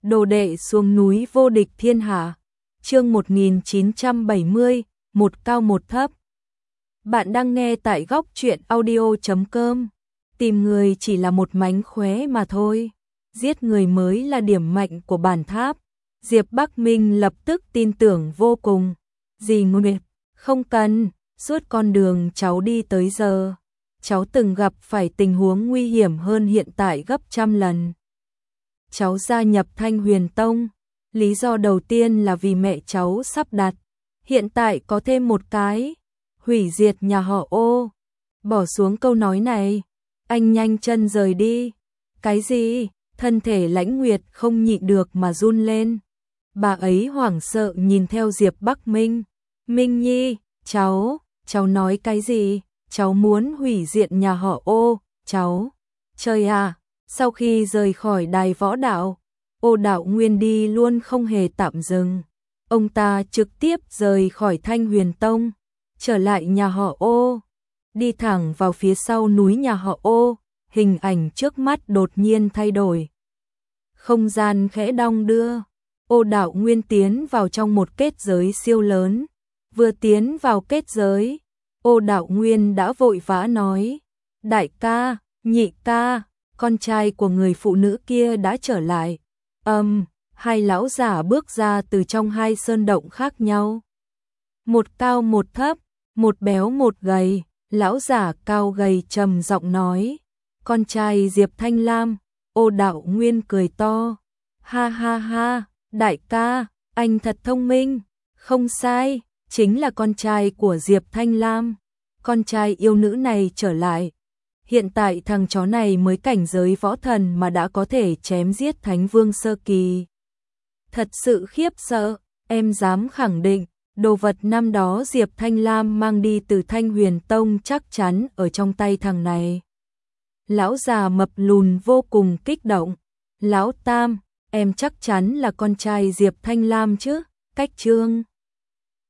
Đồ đệ xuống núi vô địch thiên hạ. Chương 1970, một cao một thấp. Bạn đang nghe tại góc truyện audio.com. Tìm người chỉ là một mánh khóe mà thôi. Giết người mới là điểm mạnh của bản tháp. Diệp Bắc Minh lập tức tin tưởng vô cùng. Dì Nguyệt, không cần, suốt con đường cháu đi tới giờ, cháu từng gặp phải tình huống nguy hiểm hơn hiện tại gấp trăm lần. Cháu gia nhập Thanh Huyền Tông, lý do đầu tiên là vì mẹ cháu sắp đặt, hiện tại có thêm một cái, hủy diệt nhà họ Ô. Bỏ xuống câu nói này, anh nhanh chân rời đi. Cái gì? Thân thể Lãnh Nguyệt không nhịn được mà run lên. Bà ấy hoảng sợ nhìn theo Diệp Bắc Minh. Minh Nhi, cháu nói cái gì? Cháu muốn hủy diệt nhà họ Ô, cháu. Trời à, sau khi rời khỏi đài võ đạo, Ô Đạo Nguyên đi luôn không hề tạm dừng. Ông ta trực tiếp rời khỏi Thanh Huyền Tông, trở lại nhà họ Ô, đi thẳng vào phía sau núi nhà họ Ô, hình ảnh trước mắt đột nhiên thay đổi. Không gian khẽ đong đưa, Ô Đạo Nguyên tiến vào trong một kết giới siêu lớn. Vừa tiến vào kết giới, Ô Đạo Nguyên đã vội vã nói: đại ca, nhị ca, con trai của người phụ nữ kia đã trở lại. Hai lão giả bước ra từ trong hai sơn động khác nhau. Một cao một thấp, một béo một gầy, lão giả cao gầy trầm giọng nói: con trai Diệp Thanh Lam. Ô Đạo Nguyên cười to: ha ha ha, đại ca, anh thật thông minh. Không sai, chính là con trai của Diệp Thanh Lam. Con trai yêu nữ này trở lại. Hiện tại thằng chó này mới cảnh giới võ thần mà đã có thể chém giết Thánh Vương sơ kỳ. Thật sự khiếp sợ, em dám khẳng định, đồ vật năm đó Diệp Thanh Lam mang đi từ Thanh Huyền Tông chắc chắn ở trong tay thằng này. Lão già mập lùn vô cùng kích động. Lão Tam, em chắc chắn là con trai Diệp Thanh Lam chứ? Cách Trương